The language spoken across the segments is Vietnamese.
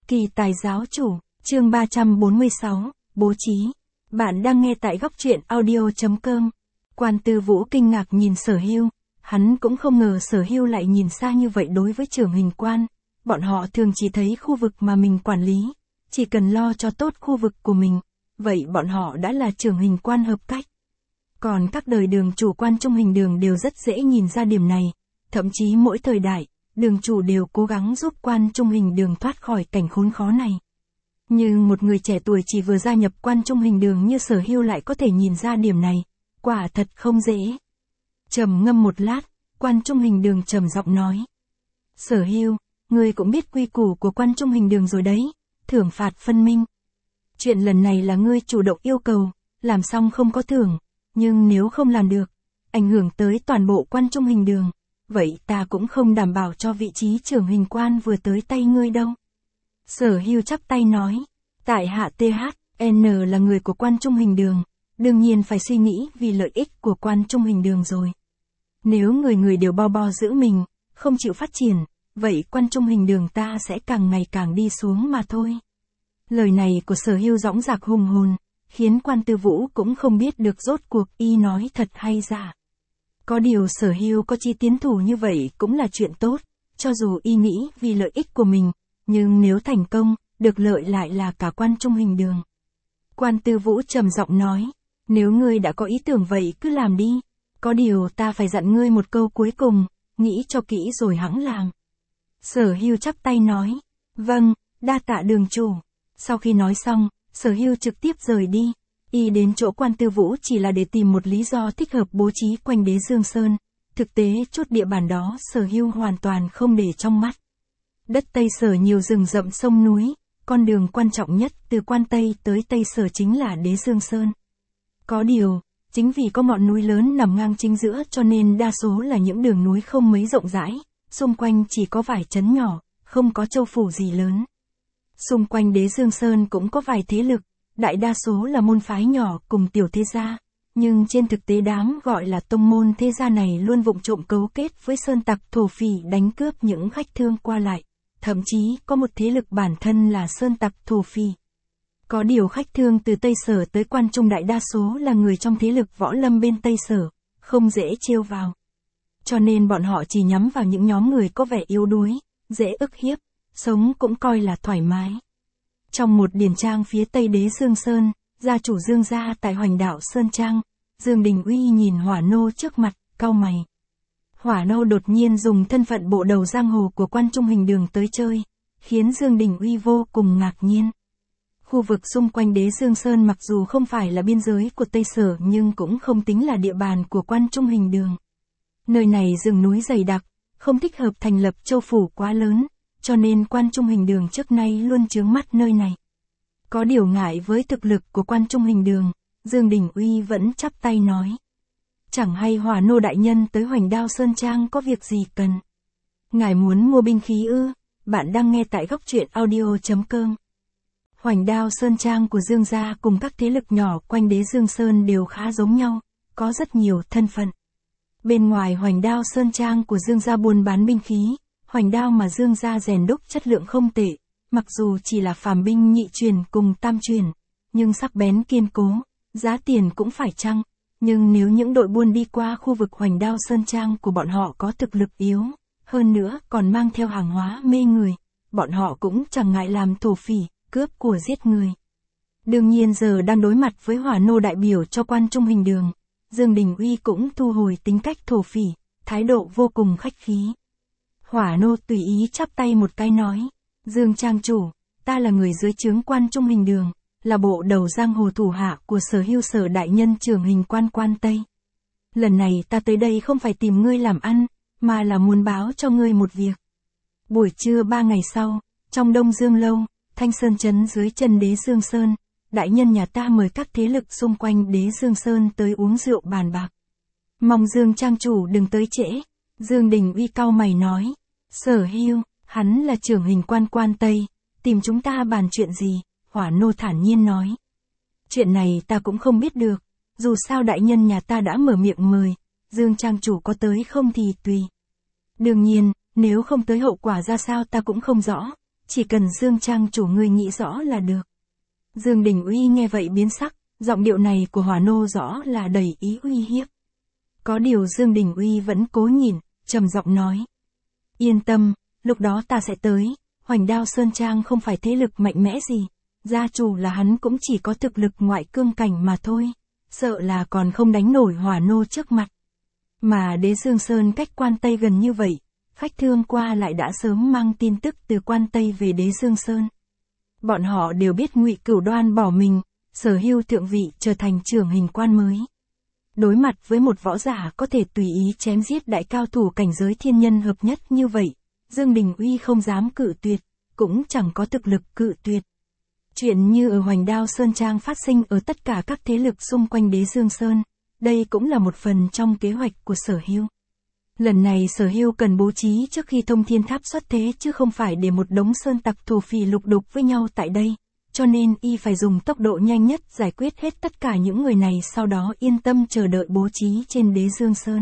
Kỳ tài giáo chủ, chương 346, bố trí. Bạn đang nghe tại góc truyện audio.com. Quan Tư Vũ kinh ngạc nhìn Sở Hưu, hắn cũng không ngờ Sở Hưu lại nhìn xa như vậy đối với Trưởng Hình Quan. Bọn họ thường chỉ thấy khu vực mà mình quản lý, chỉ cần lo cho tốt khu vực của mình, vậy bọn họ đã là Trưởng Hình Quan hợp cách. Còn các đời đường chủ quan trung hình đường đều rất dễ nhìn ra điểm này, thậm chí mỗi thời đại, đường chủ đều cố gắng giúp quan trung hình đường thoát khỏi cảnh khốn khó này. Nhưng một người trẻ tuổi chỉ vừa gia nhập quan trung hình đường như Sở Hưu lại có thể nhìn ra điểm này, quả thật không dễ. Trầm ngâm một lát, quan trung hình đường trầm giọng nói. Sở Hưu, ngươi cũng biết quy củ của quan trung hình đường rồi đấy, thưởng phạt phân minh. Chuyện lần này là ngươi chủ động yêu cầu, làm xong không có thưởng, nhưng nếu không làm được, ảnh hưởng tới toàn bộ quan trung hình đường, vậy ta cũng không đảm bảo cho vị trí trưởng hình quan vừa tới tay ngươi đâu. Sở Hưu chắp tay nói, tại hạ THN là người của quan trung hình đường, đương nhiên phải suy nghĩ vì lợi ích của quan trung hình đường rồi. Nếu người người đều bo giữ mình, không chịu phát triển, vậy quan trung hình đường ta sẽ càng ngày càng đi xuống mà thôi. Lời này của Sở Hưu dõng dạc hùng hồn, khiến Quan Tư Vũ cũng không biết được rốt cuộc y nói thật hay giả. Có điều Sở Hưu có chi tiến thủ như vậy cũng là chuyện tốt, cho dù y nghĩ vì lợi ích của mình, nhưng nếu thành công, được lợi lại là cả quan trung hình đường. Quan Tư Vũ trầm giọng nói, nếu ngươi đã có ý tưởng vậy cứ làm đi, có điều ta phải dặn ngươi một câu cuối cùng, nghĩ cho kỹ rồi hẵng làm. Sở Hưu chắp tay nói, vâng, đa tạ đường chủ. Sau khi nói xong, Sở Hưu trực tiếp rời đi, y đến chỗ Quan Tư Vũ chỉ là để tìm một lý do thích hợp bố trí quanh Đế Dương Sơn, thực tế chút địa bàn đó Sở Hưu hoàn toàn không để trong mắt. Đất Tây Sở nhiều rừng rậm sông núi, con đường quan trọng nhất từ Quan Tây tới Tây Sở chính là Đế Dương Sơn. Có điều, chính vì có ngọn núi lớn nằm ngang chính giữa cho nên đa số là những đường núi không mấy rộng rãi, xung quanh chỉ có vài trấn nhỏ, không có châu phủ gì lớn. Xung quanh Đế Dương Sơn cũng có vài thế lực, đại đa số là môn phái nhỏ cùng tiểu thế gia, nhưng trên thực tế đám gọi là tông môn thế gia này luôn vụng trộm cấu kết với sơn tặc thổ phỉ đánh cướp những khách thương qua lại, thậm chí có một thế lực bản thân là sơn tặc thổ phỉ. Có điều khách thương từ Tây Sở tới quan trung đại đa số là người trong thế lực võ lâm bên Tây Sở, không dễ trêu vào. Cho nên bọn họ chỉ nhắm vào những nhóm người có vẻ yếu đuối, dễ ức hiếp, sống cũng coi là thoải mái. Trong một điền trang phía Tây Đế Dương Sơn, gia chủ Dương gia tại Hoành Đạo Sơn Trang, Dương Đình Uy nhìn Hỏa Nô trước mặt, cau mày. Hỏa Nô đột nhiên dùng thân phận bộ đầu giang hồ của quan trung hình đường tới chơi, khiến Dương Đình Uy vô cùng ngạc nhiên. Khu vực xung quanh Đế Dương Sơn mặc dù không phải là biên giới của Tây Sở nhưng cũng không tính là địa bàn của quan trung hình đường. Nơi này rừng núi dày đặc, không thích hợp thành lập châu phủ quá lớn, cho nên quan trung hình đường trước nay luôn chướng mắt nơi này. Có điều ngại với thực lực của quan trung hình đường, Dương Đình Uy vẫn chắp tay nói. Chẳng hay Hỏa Nô đại nhân tới Hoành Đao Sơn Trang có việc gì cần. Ngài muốn mua binh khí ư? Bạn đang nghe tại góc truyện audio.com. Hoành Đao Sơn Trang của Dương gia cùng các thế lực nhỏ quanh Đế Dương Sơn đều khá giống nhau, có rất nhiều thân phận. Bên ngoài Hoành Đao Sơn Trang của Dương gia buôn bán binh khí, hoành đao mà Dương gia rèn đúc chất lượng không tệ, mặc dù chỉ là phàm binh nhị truyền cùng tam truyền, nhưng sắc bén kiên cố, giá tiền cũng phải chăng, nhưng nếu những đội buôn đi qua khu vực Hoành Đao Sơn Trang của bọn họ có thực lực yếu, hơn nữa còn mang theo hàng hóa mê người, bọn họ cũng chẳng ngại làm thổ phỉ, cướp của giết người. Đương nhiên giờ đang đối mặt với Hỏa Nô đại biểu cho quan trung hình đường, Dương Đình Uy cũng thu hồi tính cách thổ phỉ, thái độ vô cùng khách khí. Hỏa Nô tùy ý chắp tay một cái nói, Dương trang chủ, ta là người dưới trướng quan trung hình đường, là bộ đầu giang hồ thủ hạ của Sở Hưu Sở đại nhân trưởng hình quan Quan Tây. Lần này ta tới đây không phải tìm ngươi làm ăn, mà là muốn báo cho ngươi một việc. Buổi trưa 3 ngày sau, trong Đông Dương Lâu, Thanh Sơn trấn dưới chân Đế Dương Sơn, đại nhân nhà ta mời các thế lực xung quanh Đế Dương Sơn tới uống rượu bàn bạc. Mong Dương trang chủ đừng tới trễ. Dương Đình Uy cau mày nói, Sở Hưu, hắn là trưởng hình quan Quan Tây, tìm chúng ta bàn chuyện gì? Hỏa Nô thản nhiên nói. Chuyện này ta cũng không biết được, dù sao đại nhân nhà ta đã mở miệng mời, Dương trang chủ có tới không thì tùy. Đương nhiên, nếu không tới hậu quả ra sao ta cũng không rõ, chỉ cần Dương trang chủ ngươi nghĩ rõ là được. Dương Đình Uy nghe vậy biến sắc, giọng điệu này của Hỏa Nô rõ là đầy ý uy hiếp. Có điều Dương Đình Uy vẫn cố nhìn, trầm giọng nói. Yên tâm, lúc đó ta sẽ tới, Hoành Đao Sơn Trang không phải thế lực mạnh mẽ gì, gia chủ là hắn cũng chỉ có thực lực ngoại cương cảnh mà thôi, sợ là còn không đánh nổi Hỏa Nô trước mặt. Mà Đế Dương Sơn cách Quan Tây gần như vậy, khách thương qua lại đã sớm mang tin tức từ Quan Tây về Đế Dương Sơn. Bọn họ đều biết Ngụy Cửu Đoan bỏ mình, sở hữu thượng vị trở thành trưởng hình quan mới. Đối mặt với một võ giả có thể tùy ý chém giết đại cao thủ cảnh giới thiên nhân hợp nhất như vậy, Dương Đình Uy không dám cự tuyệt, cũng chẳng có thực lực cự tuyệt. Chuyện như ở Hoành Đao Sơn Trang phát sinh ở tất cả các thế lực xung quanh Đế Dương Sơn, đây cũng là một phần trong kế hoạch của Sở Hưu. Lần này Sở Hưu cần bố trí trước khi Thông Thiên Tháp xuất thế chứ không phải để một đống sơn tặc thổ phỉ lục đục với nhau tại đây, cho nên y phải dùng tốc độ nhanh nhất giải quyết hết tất cả những người này, sau đó yên tâm chờ đợi bố trí trên Đế Dương Sơn.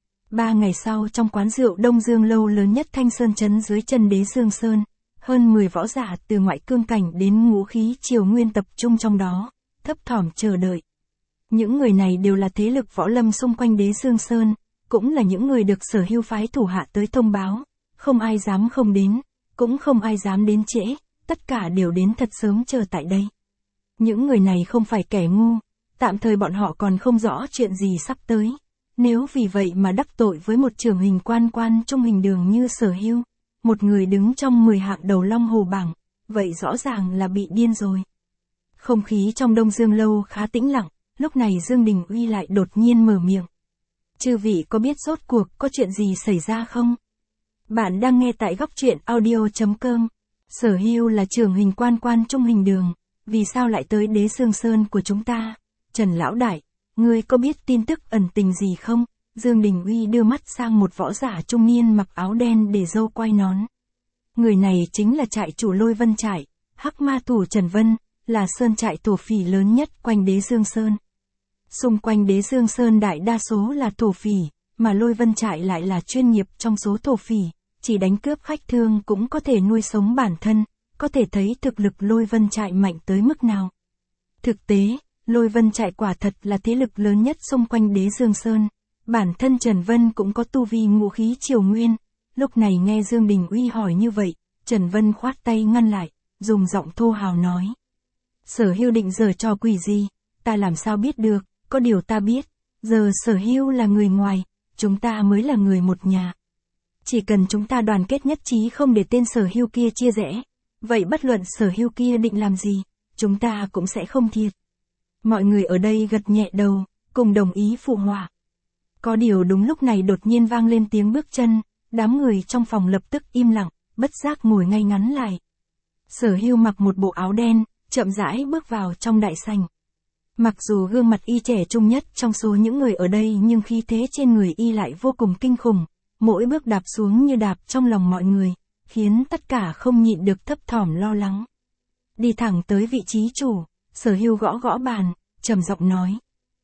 3 ngày sau, trong quán rượu Đông Dương Lâu lớn nhất Thanh Sơn trấn dưới chân Đế Dương Sơn, hơn 10 võ giả từ ngoại cương cảnh đến ngũ khí triều nguyên tập trung trong đó, thấp thỏm chờ đợi. Những người này đều là thế lực võ lâm xung quanh Đế Dương Sơn, cũng là những người được Sở Hưu phái thủ hạ tới thông báo, không ai dám không đến, cũng không ai dám đến trễ, tất cả đều đến thật sớm chờ tại đây. Những người này không phải kẻ ngu, tạm thời bọn họ còn không rõ chuyện gì sắp tới. Nếu vì vậy mà đắc tội với một trưởng hình quan trung hình đường như Sở Hưu, một người đứng trong 10 hạng đầu Long Hồ bảng, vậy rõ ràng là bị điên rồi. Không khí trong Đông Dương Lâu khá tĩnh lặng, lúc này Dương Đình Uy lại đột nhiên mở miệng. Chư vị có biết rốt cuộc có chuyện gì xảy ra không? Bạn đang nghe tại góc truyện audio.com. Sở Hưu là trưởng hình quan trung hình đường, vì sao lại tới Đế Dương Sơn của chúng ta? Trần Lão Đại, ngươi có biết tin tức ẩn tình gì không? Dương Đình Uy đưa mắt sang một võ giả trung niên mặc áo đen để râu quai nón. Người này chính là trại chủ Lôi Vân Trại, Hắc Ma Thủ Trần Vân, là sơn trại thổ phỉ lớn nhất quanh Đế Dương Sơn. Xung quanh Đế Dương Sơn đại đa số là thổ phỉ, mà Lôi Vân Trại lại là chuyên nghiệp trong số thổ phỉ, chỉ đánh cướp khách thương cũng có thể nuôi sống bản thân, có thể thấy thực lực Lôi Vân Trại mạnh tới mức nào. Thực tế, Lôi Vân Trại quả thật là thế lực lớn nhất xung quanh Đế Dương Sơn. Bản thân Trần Vân cũng có tu vi ngũ khí triều nguyên. Lúc này nghe Dương Đình Uy hỏi như vậy, Trần Vân khoát tay ngăn lại, dùng giọng thô hào nói. Sở Hưu định giở trò quỷ gì, ta làm sao biết được, có điều ta biết, giờ Sở Hưu là người ngoài, chúng ta mới là người một nhà. Chỉ cần chúng ta đoàn kết nhất trí không để tên Sở Hưu kia chia rẽ, vậy bất luận Sở Hưu kia định làm gì, chúng ta cũng sẽ không thiệt. Mọi người ở đây gật nhẹ đầu, cùng đồng ý phụ họa. Có điều đúng lúc này đột nhiên vang lên tiếng bước chân, đám người trong phòng lập tức im lặng, bất giác ngồi ngay ngắn lại. Sở Hưu mặc một bộ áo đen, chậm rãi bước vào trong đại sảnh. Mặc dù gương mặt y trẻ trung nhất trong số những người ở đây nhưng khí thế trên người y lại vô cùng kinh khủng, mỗi bước đạp xuống như đạp trong lòng mọi người, khiến tất cả không nhịn được thấp thỏm lo lắng. Đi thẳng tới vị trí chủ, Sở Hưu gõ gõ bàn, trầm giọng nói.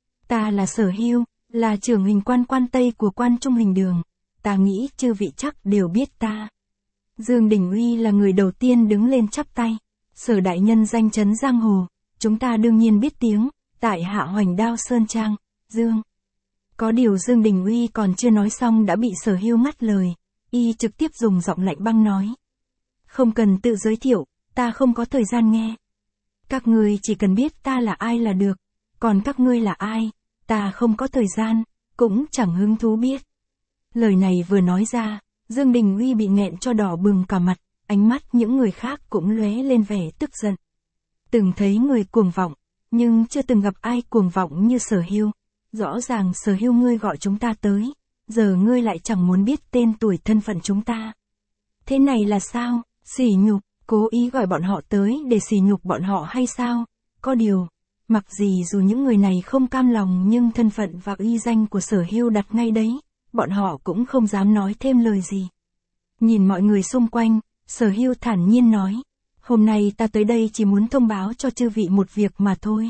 Ta là Sở Hưu, là trưởng hình quan Tây của quan trung hình đường, ta nghĩ chư vị chắc đều biết ta. Dương Đình Uy là người đầu tiên đứng lên chắp tay. Sở đại nhân danh chấn giang hồ, chúng ta đương nhiên biết tiếng, tại hạ Hoành Đao Sơn Trang, Dương. Có điều Dương Đình Uy còn chưa nói xong đã bị Sở Hưu ngắt lời, y trực tiếp dùng giọng lạnh băng nói. Không cần tự giới thiệu, ta không có thời gian nghe. Các ngươi chỉ cần biết ta là ai là được, còn các ngươi là ai, ta không có thời gian, cũng chẳng hứng thú biết. Lời này vừa nói ra, Dương Đình Uy bị nghẹn cho đỏ bừng cả mặt, ánh mắt những người khác cũng lóe lên vẻ tức giận. Từng thấy người cuồng vọng, nhưng chưa từng gặp ai cuồng vọng như Sở Hưu. Rõ ràng Sở Hưu ngươi gọi chúng ta tới, giờ ngươi lại chẳng muốn biết tên tuổi thân phận chúng ta. Thế này là sao? Sỉ nhục, cố ý gọi bọn họ tới để sỉ nhục bọn họ hay sao? Có điều, mặc gì dù những người này không cam lòng nhưng thân phận và uy danh của Sở Hưu đặt ngay đấy, bọn họ cũng không dám nói thêm lời gì. Nhìn mọi người xung quanh, Sở Hưu thản nhiên nói, hôm nay ta tới đây chỉ muốn thông báo cho chư vị một việc mà thôi.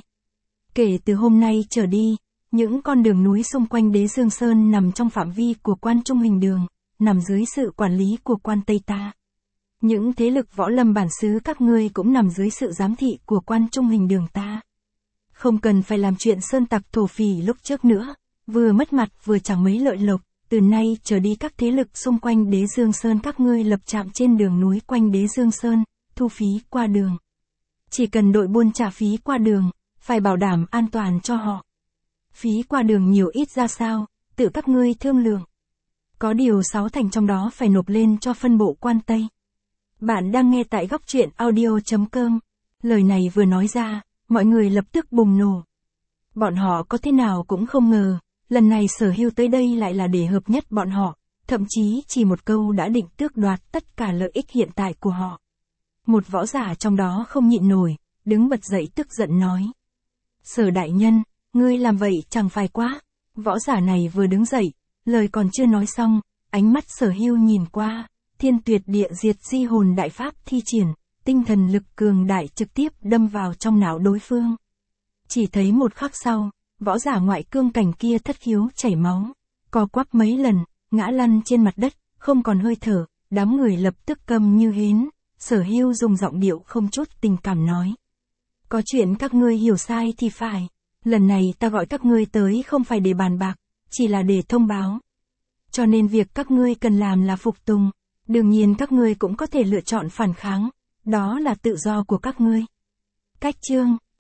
Kể từ hôm nay trở đi, những con đường núi xung quanh Đế Dương Sơn nằm trong phạm vi của quan trung hình đường, nằm dưới sự quản lý của quan Tây ta. Những thế lực võ lâm bản xứ các ngươi cũng nằm dưới sự giám thị của quan trung hình đường ta. Không cần phải làm chuyện sơn tặc thổ phỉ lúc trước nữa, vừa mất mặt vừa chẳng mấy lợi lộc, từ nay trở đi các thế lực xung quanh Đế Dương Sơn các ngươi lập trạm trên đường núi quanh Đế Dương Sơn, thu phí qua đường. Chỉ cần đội buôn trả phí qua đường, phải bảo đảm an toàn cho họ. Phí qua đường nhiều ít ra sao, tự các ngươi thương lượng. Có điều 6 thành trong đó phải nộp lên cho phân bộ quan Tây. Bạn đang nghe tại góc truyện audio.com. Lời này vừa nói ra, mọi người lập tức bùng nổ. Bọn họ có thế nào cũng không ngờ, lần này Sở Hưu tới đây lại là để hợp nhất bọn họ, thậm chí chỉ một câu đã định tước đoạt tất cả lợi ích hiện tại của họ. Một võ giả trong đó không nhịn nổi, đứng bật dậy tức giận nói. Sở đại nhân, ngươi làm vậy chẳng phải quá. Võ giả này vừa đứng dậy, lời còn chưa nói xong, ánh mắt Sở Hưu nhìn qua, thiên tuyệt địa diệt di hồn đại pháp thi triển, tinh thần lực cường đại trực tiếp đâm vào trong não đối phương. Chỉ thấy một khắc sau, võ giả ngoại cương cảnh kia thất khiếu chảy máu, co quắp mấy lần, ngã lăn trên mặt đất, không còn hơi thở, đám người lập tức câm như hến. Sở Hưu dùng giọng điệu không chút tình cảm nói. Có chuyện các ngươi hiểu sai thì phải, lần này ta gọi các ngươi tới không phải để bàn bạc, chỉ là để thông báo. Cho nên việc các ngươi cần làm là phục tùng, đương nhiên các ngươi cũng có thể lựa chọn phản kháng, đó là tự do của các ngươi. Cách chương